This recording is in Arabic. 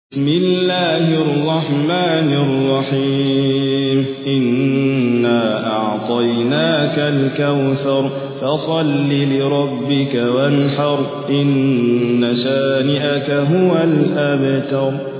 بسم الله الرحمن الرحيم إنا أعطيناك الكوثر فصل لربك وانحر إن شانئك هو الأبتر.